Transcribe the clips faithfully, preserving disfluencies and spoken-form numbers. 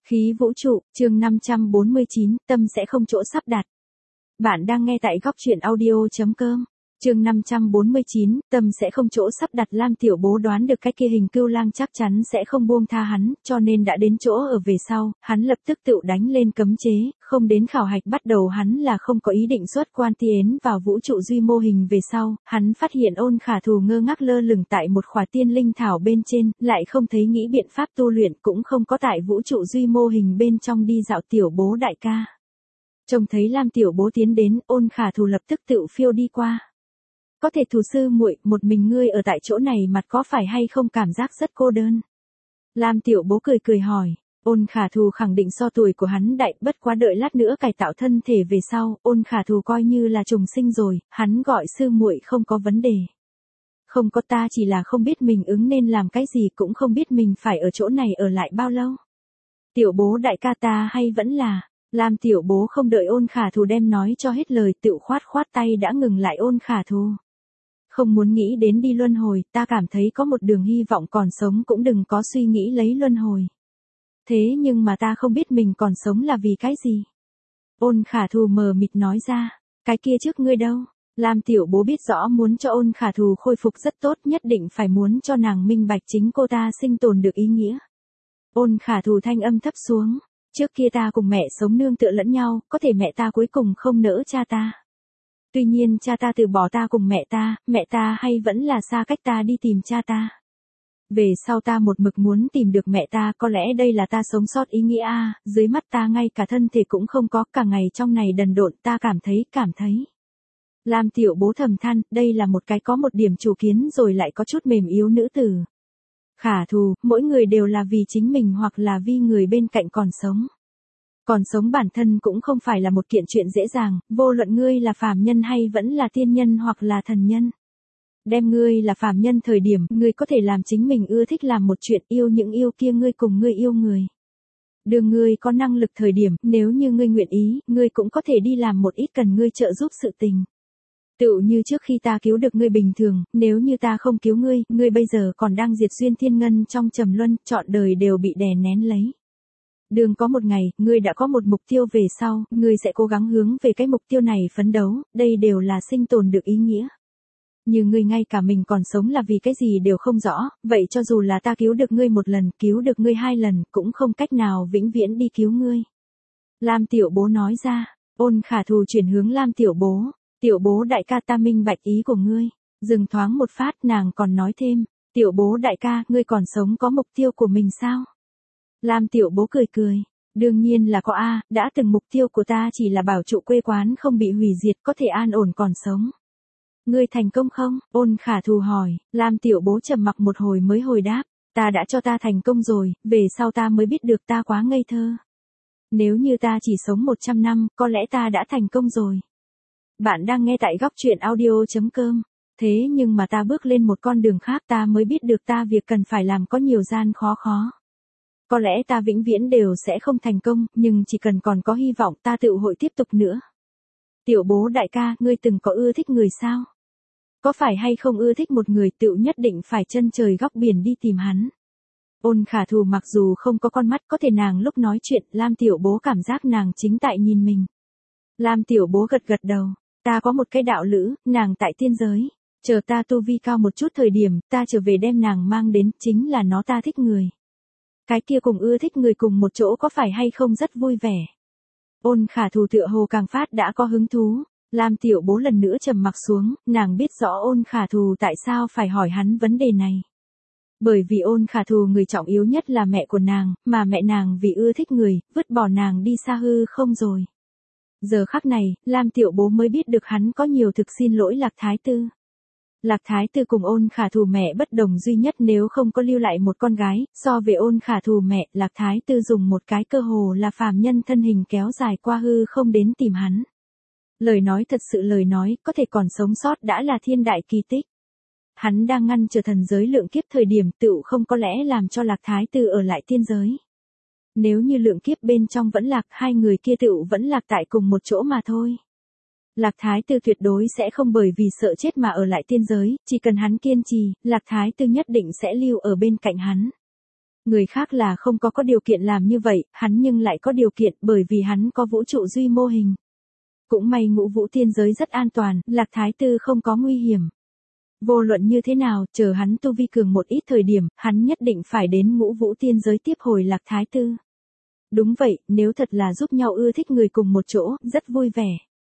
Khí vũ trụ, chương năm trăm bốn mươi chín, tâm sẽ không chỗ sắp đặt. Bạn đang nghe tại góc truyện audio.com. Chương năm trăm bốn mươi chín, tâm sẽ không chỗ sắp đặt. Lam Tiểu Bố đoán được cái kia Hình Cưu Lang chắc chắn sẽ không buông tha hắn, cho nên đã đến chỗ ở về sau, hắn lập tức tự đánh lên cấm chế, không đến khảo hạch bắt đầu hắn là không có ý định xuất quan tiến vào vũ trụ duy mô hình về sau, hắn phát hiện Ôn Khả Thù ngơ ngác lơ lửng tại một khỏa tiên linh thảo bên trên, lại không thấy nghĩ biện pháp tu luyện, cũng không có tại vũ trụ duy mô hình bên trong đi dạo. Tiểu Bố đại ca. Trông thấy Lam Tiểu Bố tiến đến, Ôn Khả Thù lập tức tự phiêu đi qua. Có thể Thù sư muội, một mình ngươi ở tại chỗ này mặt có phải hay không cảm giác rất cô đơn? Lam Tiểu Bố cười cười hỏi. Ôn Khả Thù khẳng định so tuổi của hắn đại, bất quá đợi lát nữa cải tạo thân thể về sau, Ôn Khả Thù coi như là trùng sinh rồi, hắn gọi sư muội không có vấn đề. Không có, ta chỉ là không biết mình ứng nên làm cái gì, cũng không biết mình phải ở chỗ này ở lại bao lâu. Tiểu Bố đại ca, ta hay vẫn là... Lam Tiểu Bố không đợi Ôn Khả Thù đem nói cho hết lời, tự khoát khoát tay đã ngừng lại. Ôn Khả Thù, không muốn nghĩ đến đi luân hồi, ta cảm thấy có một đường hy vọng còn sống, cũng đừng có suy nghĩ lấy luân hồi. Thế nhưng mà ta không biết mình còn sống là vì cái gì. Ôn Khả Thù mờ mịt nói ra. Cái kia trước ngươi đâu? Lam Tiểu Bố biết rõ muốn cho Ôn Khả Thù khôi phục rất tốt, nhất định phải muốn cho nàng minh bạch chính cô ta sinh tồn được ý nghĩa. Ôn Khả Thù thanh âm thấp xuống. Trước kia ta cùng mẹ sống nương tựa lẫn nhau, có thể mẹ ta cuối cùng không nỡ cha ta. Tuy nhiên cha ta từ bỏ ta cùng mẹ ta, mẹ ta hay vẫn là xa cách ta đi tìm cha ta. Về sau ta một mực muốn tìm được mẹ ta, có lẽ đây là ta sống sót ý nghĩa a, dưới mắt ta ngay cả thân thể cũng không có, cả ngày trong này đần độn, ta cảm thấy, cảm thấy. Lam Tiểu Bố thầm than, đây là một cái có một điểm chủ kiến rồi lại có chút mềm yếu nữ tử. Khả Thù, mỗi người đều là vì chính mình hoặc là vì người bên cạnh còn sống. Còn sống bản thân cũng không phải là một kiện chuyện dễ dàng, vô luận ngươi là phàm nhân hay vẫn là tiên nhân hoặc là thần nhân. Đem ngươi là phàm nhân thời điểm, ngươi có thể làm chính mình ưa thích làm một chuyện, yêu những yêu kia ngươi cùng ngươi yêu người. Đường ngươi có năng lực thời điểm, nếu như ngươi nguyện ý, ngươi cũng có thể đi làm một ít cần ngươi trợ giúp sự tình. Tựu như trước khi ta cứu được ngươi bình thường, nếu như ta không cứu ngươi, ngươi bây giờ còn đang diệt duyên thiên ngân trong trầm luân, trọn đời đều bị đè nén lấy. Đường có một ngày, ngươi đã có một mục tiêu về sau, ngươi sẽ cố gắng hướng về cái mục tiêu này phấn đấu, đây đều là sinh tồn được ý nghĩa. Như ngươi ngay cả mình còn sống là vì cái gì đều không rõ, vậy cho dù là ta cứu được ngươi một lần, cứu được ngươi hai lần, cũng không cách nào vĩnh viễn đi cứu ngươi. Lam Tiểu Bố nói ra. Ôn Khả Thù chuyển hướng Lam Tiểu Bố. Tiểu Bố đại ca, ta minh bạch ý của ngươi. Dừng thoáng một phát, nàng còn nói thêm. Tiểu Bố đại ca, ngươi còn sống có mục tiêu của mình sao? Lam Tiểu Bố cười cười. Đương nhiên là có a, đã từng mục tiêu của ta chỉ là bảo trụ quê quán không bị hủy diệt, có thể an ổn còn sống. Ngươi thành công không? Ôn Khả Thù hỏi. Lam Tiểu Bố trầm mặc một hồi mới hồi đáp. Ta đã cho ta thành công rồi, về sau ta mới biết được ta quá ngây thơ. Nếu như ta chỉ sống một trăm năm, có lẽ ta đã thành công rồi. Bạn đang nghe tại góc truyện audio.com. Thế nhưng mà ta bước lên một con đường khác, ta mới biết được ta việc cần phải làm có nhiều gian khó khó. Có lẽ ta vĩnh viễn đều sẽ không thành công, nhưng chỉ cần còn có hy vọng ta tự hội tiếp tục nữa. Tiểu Bố đại ca, ngươi từng có ưa thích người sao? Có phải hay không ưa thích một người tựu nhất định phải chân trời góc biển đi tìm hắn? Ôn Khả Thù mặc dù không có con mắt, có thể nàng lúc nói chuyện, Lam Tiểu Bố cảm giác nàng chính tại nhìn mình. Lam Tiểu Bố gật gật đầu. Ta có một cái đạo lữ, nàng tại tiên giới. Chờ ta tu vi cao một chút thời điểm, ta trở về đem nàng mang đến, chính là nó ta thích người. Cái kia cùng ưa thích người cùng một chỗ có phải hay không rất vui vẻ? Ôn Khả Thù tựa hồ càng phát đã có hứng thú. Lam Tiểu Bố lần nữa trầm mặc xuống, nàng biết rõ Ôn Khả Thù tại sao phải hỏi hắn vấn đề này. Bởi vì Ôn Khả Thù người trọng yếu nhất là mẹ của nàng, mà mẹ nàng vì ưa thích người, vứt bỏ nàng đi xa hư không rồi. Giờ khắc này, Lam Tiểu Bố mới biết được hắn có nhiều thực xin lỗi Lạc Thái Tư. Lạc Thái Tư cùng Ôn Khả Thù mẹ bất đồng duy nhất nếu không có lưu lại một con gái, so về Ôn Khả Thù mẹ, Lạc Thái Tư dùng một cái cơ hồ là phàm nhân thân hình kéo dài qua hư không đến tìm hắn. Lời nói thật sự lời nói, có thể còn sống sót đã là thiên đại kỳ tích. Hắn đang ngăn trở thần giới lượng kiếp thời điểm tựu không có lẽ làm cho Lạc Thái Tư ở lại tiên giới. Nếu như lượng kiếp bên trong vẫn lạc, hai người kia tựu vẫn lạc tại cùng một chỗ mà thôi. Lạc Thái Tư tuyệt đối sẽ không bởi vì sợ chết mà ở lại tiên giới, chỉ cần hắn kiên trì, Lạc Thái Tư nhất định sẽ lưu ở bên cạnh hắn. Người khác là không có có điều kiện làm như vậy, hắn nhưng lại có điều kiện bởi vì hắn có vũ trụ duy mô hình. Cũng may ngũ vũ tiên giới rất an toàn, Lạc Thái Tư không có nguy hiểm. Vô luận như thế nào, chờ hắn tu vi cường một ít thời điểm, hắn nhất định phải đến ngũ vũ tiên giới tiếp hồi Lạc Thái Tư. Đúng vậy, nếu thật là giúp nhau ưa thích người cùng một chỗ, rất vui vẻ.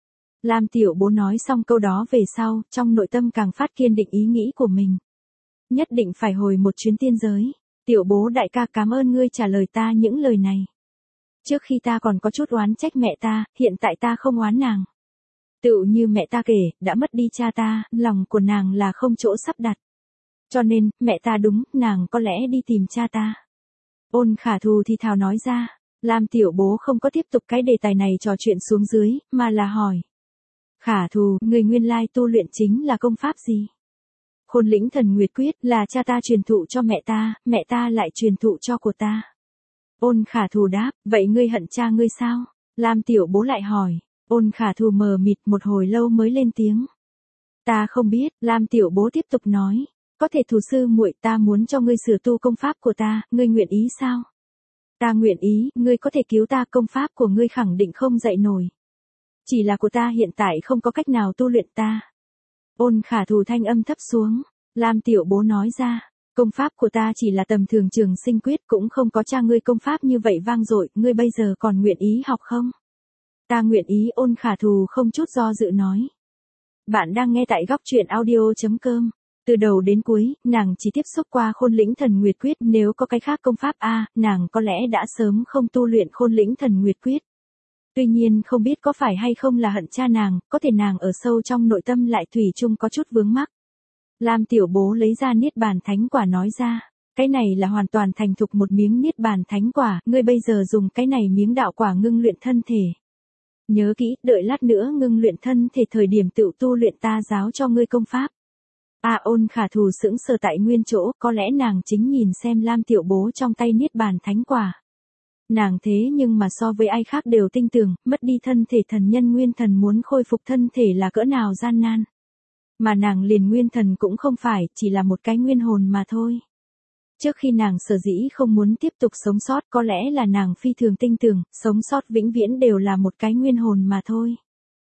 Lam tiểu bố nói xong câu đó về sau, trong nội tâm càng phát kiên định ý nghĩ của mình. Nhất định phải hồi một chuyến tiên giới. Tiểu bố đại ca cảm ơn ngươi trả lời ta những lời này. Trước khi ta còn có chút oán trách mẹ ta, hiện tại ta không oán nàng. Tựu như mẹ ta kể, đã mất đi cha ta, lòng của nàng là không chỗ sắp đặt. Cho nên, mẹ ta đúng, nàng có lẽ đi tìm cha ta. Ôn Khả Thù thì thào nói ra, Lam tiểu bố không có tiếp tục cái đề tài này trò chuyện xuống dưới, mà là hỏi. Khả Thù, người nguyên lai tu luyện chính là công pháp gì? Khôn Lĩnh Thần Nguyệt Quyết là cha ta truyền thụ cho mẹ ta, mẹ ta lại truyền thụ cho của ta. Ôn Khả Thù đáp, vậy ngươi hận cha ngươi sao? Lam tiểu bố lại hỏi. Ôn Khả Thù mờ mịt một hồi lâu mới lên tiếng. Ta không biết, Lam tiểu bố tiếp tục nói. Có thể Thù sư muội, ta muốn cho ngươi sửa tu công pháp của ta, ngươi nguyện ý sao? Ta nguyện ý, ngươi có thể cứu ta, công pháp của ngươi khẳng định không dậy nổi. Chỉ là của ta hiện tại không có cách nào tu luyện ta. Ôn Khả Thù thanh âm thấp xuống. Lam tiểu bố nói ra. Công pháp của ta chỉ là tầm thường trường sinh quyết, cũng không có cha ngươi công pháp như vậy vang dội, ngươi bây giờ còn nguyện ý học không? Ta nguyện ý. Ôn Khả Thù không chút do dự nói. Bạn đang nghe tại góc truyện audio.com. Từ đầu đến cuối, nàng chỉ tiếp xúc qua Khôn Lĩnh Thần Nguyệt Quyết, nếu có cái khác công pháp a, nàng có lẽ đã sớm không tu luyện Khôn Lĩnh Thần Nguyệt Quyết. Tuy nhiên không biết có phải hay không là hận cha nàng, có thể nàng ở sâu trong nội tâm lại thủy chung có chút vướng mắc. Lam tiểu bố lấy ra Niết Bàn Thánh Quả nói ra, cái này là hoàn toàn thành thục một miếng Niết Bàn Thánh Quả, ngươi bây giờ dùng cái này miếng đạo quả ngưng luyện thân thể. Nhớ kỹ, đợi lát nữa ngưng luyện thân thể thời điểm tự tu luyện ta giáo cho ngươi công pháp. A Ôn Khả Thù sững sờ tại nguyên chỗ, có lẽ nàng chính nhìn xem Lam tiểu bố trong tay Niết Bàn Thánh Quả. Nàng thế nhưng mà so với ai khác đều tinh tường, mất đi thân thể thần nhân nguyên thần muốn khôi phục thân thể là cỡ nào gian nan. Mà nàng liền nguyên thần cũng không phải, chỉ là một cái nguyên hồn mà thôi. Trước khi nàng sở dĩ không muốn tiếp tục sống sót, có lẽ là nàng phi thường tinh tường, sống sót vĩnh viễn đều là một cái nguyên hồn mà thôi.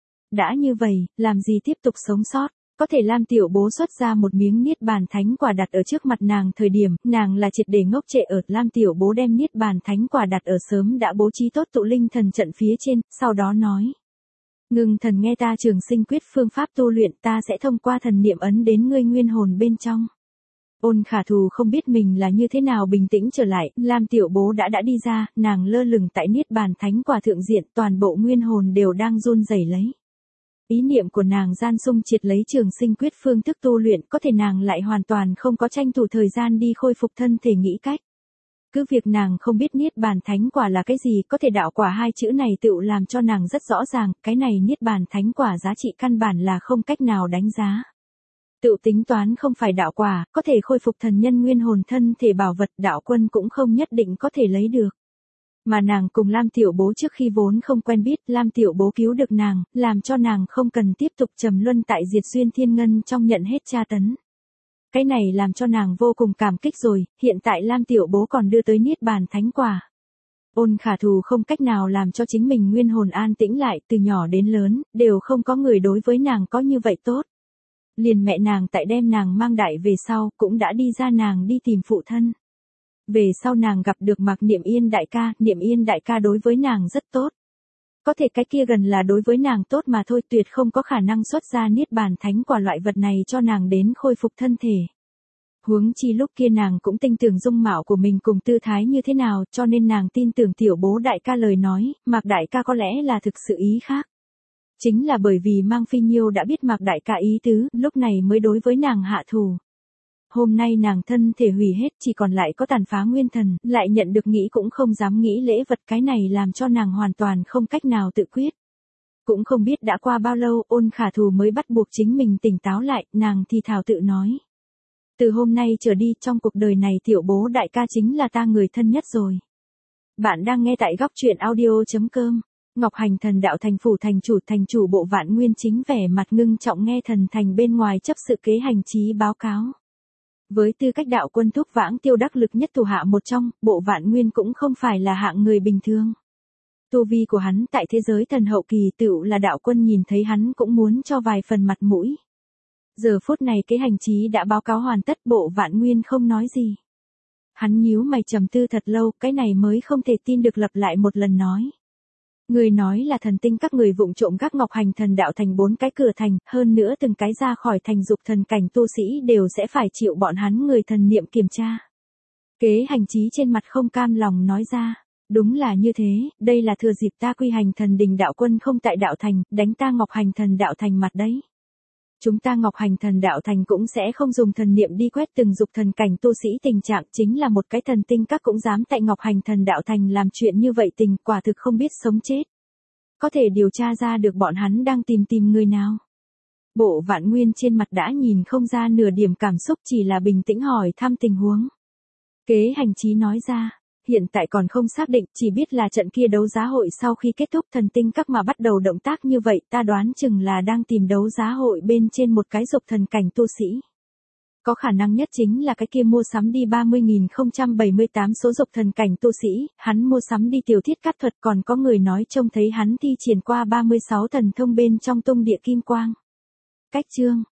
Đã như vậy, làm gì tiếp tục sống sót? Có thể Lam tiểu bố xuất ra một miếng Niết Bàn Thánh Quả đặt ở trước mặt nàng thời điểm, nàng là triệt để ngốc trệ ở. Lam tiểu bố đem Niết Bàn Thánh Quả đặt ở sớm đã bố trí tốt tụ linh thần trận phía trên, sau đó nói. Ngưng thần nghe ta trường sinh quyết phương pháp tu luyện, ta sẽ thông qua thần niệm ấn đến ngươi nguyên hồn bên trong. Ôn Khả Thù không biết mình là như thế nào bình tĩnh trở lại, Lam tiểu bố đã đã đi ra, nàng lơ lửng tại Niết Bàn Thánh Quả thượng diện, toàn bộ nguyên hồn đều đang run rẩy lấy. Ý niệm của nàng gian xung triệt lấy trường sinh quyết phương thức tu luyện, có thể nàng lại hoàn toàn không có tranh thủ thời gian đi khôi phục thân thể nghĩ cách. Cứ việc nàng không biết Niết Bàn Thánh Quả là cái gì, có thể đạo quả hai chữ này tựu làm cho nàng rất rõ ràng, cái này Niết Bàn Thánh Quả giá trị căn bản là không cách nào đánh giá. Tựu tính toán không phải đạo quả, có thể khôi phục thần nhân nguyên hồn thân thể bảo vật, đạo quân cũng không nhất định có thể lấy được. Mà nàng cùng Lam tiểu bố trước khi vốn không quen biết, Lam tiểu bố cứu được nàng, làm cho nàng không cần tiếp tục trầm luân tại diệt duyên thiên ngân trong nhận hết tra tấn. Cái này làm cho nàng vô cùng cảm kích rồi, hiện tại Lam tiểu bố còn đưa tới Niết Bàn Thánh Quả. Ôn Khả Thù không cách nào làm cho chính mình nguyên hồn an tĩnh lại, từ nhỏ đến lớn, đều không có người đối với nàng có như vậy tốt. Liền mẹ nàng tại đem nàng mang đại về sau, cũng đã đi ra nàng đi tìm phụ thân. Về sau nàng gặp được Mạc Niệm Yên đại ca, Niệm Yên đại ca đối với nàng rất tốt. Có thể cái kia gần là đối với nàng tốt mà thôi, tuyệt không có khả năng xuất ra Niết Bàn Thánh Quả loại vật này cho nàng đến khôi phục thân thể. Huống chi lúc kia nàng cũng tin tưởng dung mạo của mình cùng tư thái như thế nào, cho nên nàng tin tưởng tiểu bố đại ca lời nói, Mạc đại ca có lẽ là thực sự ý khác. Chính là bởi vì Mang Phi Nhiêu đã biết Mạc đại ca ý tứ, lúc này mới đối với nàng hạ thủ. Hôm nay nàng thân thể hủy hết, chỉ còn lại có tàn phá nguyên thần, lại nhận được nghĩ cũng không dám nghĩ lễ vật, cái này làm cho nàng hoàn toàn không cách nào tự quyết. Cũng không biết đã qua bao lâu, Ôn Khả Thù mới bắt buộc chính mình tỉnh táo lại, nàng thì thào tự nói. Từ hôm nay trở đi, trong cuộc đời này tiểu bố đại ca chính là ta người thân nhất rồi. Bạn đang nghe tại góc truyện audio.com. Ngọc Hành Thần đạo thành phủ thành chủ thành chủ bộ Vạn Nguyên chính vẻ mặt ngưng trọng nghe thần thành bên ngoài chấp sự kế hành trí báo cáo. Với tư cách đạo quân thúc vãng tiêu đắc lực nhất thủ hạ một trong, Bộ Vạn Nguyên cũng không phải là hạng người bình thường. Tu vi của hắn tại thế giới thần hậu kỳ tựu là đạo quân nhìn thấy hắn cũng muốn cho vài phần mặt mũi. Giờ phút này kế hành trí đã báo cáo hoàn tất, Bộ Vạn Nguyên không nói gì. Hắn nhíu mày trầm tư thật lâu, cái này mới không thể tin được lặp lại một lần nói. Người nói là thần tinh các người vụng trộm gác Ngọc Hành Thần Đạo thành bốn cái cửa thành, hơn nữa từng cái ra khỏi thành dục thần cảnh tu sĩ đều sẽ phải chịu bọn hắn người thần niệm kiểm tra. Kế hành trí trên mặt không cam lòng nói ra, đúng là như thế, đây là thừa dịp ta Quy Hành Thần Đình đạo quân không tại đạo thành, đánh ta Ngọc Hành Thần Đạo thành mặt đấy. Chúng ta Ngọc Hành Thần Đạo thành cũng sẽ không dùng thần niệm đi quét từng dục thần cảnh tu sĩ, tình trạng chính là một cái thần tinh các cũng dám tại Ngọc Hành Thần Đạo thành làm chuyện như vậy, tình quả thực không biết sống chết. Có thể điều tra ra được bọn hắn đang tìm tìm người nào? Bộ Vạn Nguyên trên mặt đã nhìn không ra nửa điểm cảm xúc, chỉ là bình tĩnh hỏi thăm tình huống. Kế hành trí nói ra, hiện tại còn không xác định, chỉ biết là trận kia đấu giá hội sau khi kết thúc thần tinh các mà bắt đầu động tác như vậy, ta đoán chừng là đang tìm đấu giá hội bên trên một cái dục thần cảnh tu sĩ. Có khả năng nhất chính là cái kia mua sắm đi ba mươi nghìn không trăm bảy mươi tám số dục thần cảnh tu sĩ, hắn mua sắm đi tiểu thiết cát thuật, còn có người nói trông thấy hắn thi triển qua ba mươi sáu thần thông bên trong tung địa kim quang. Cách chương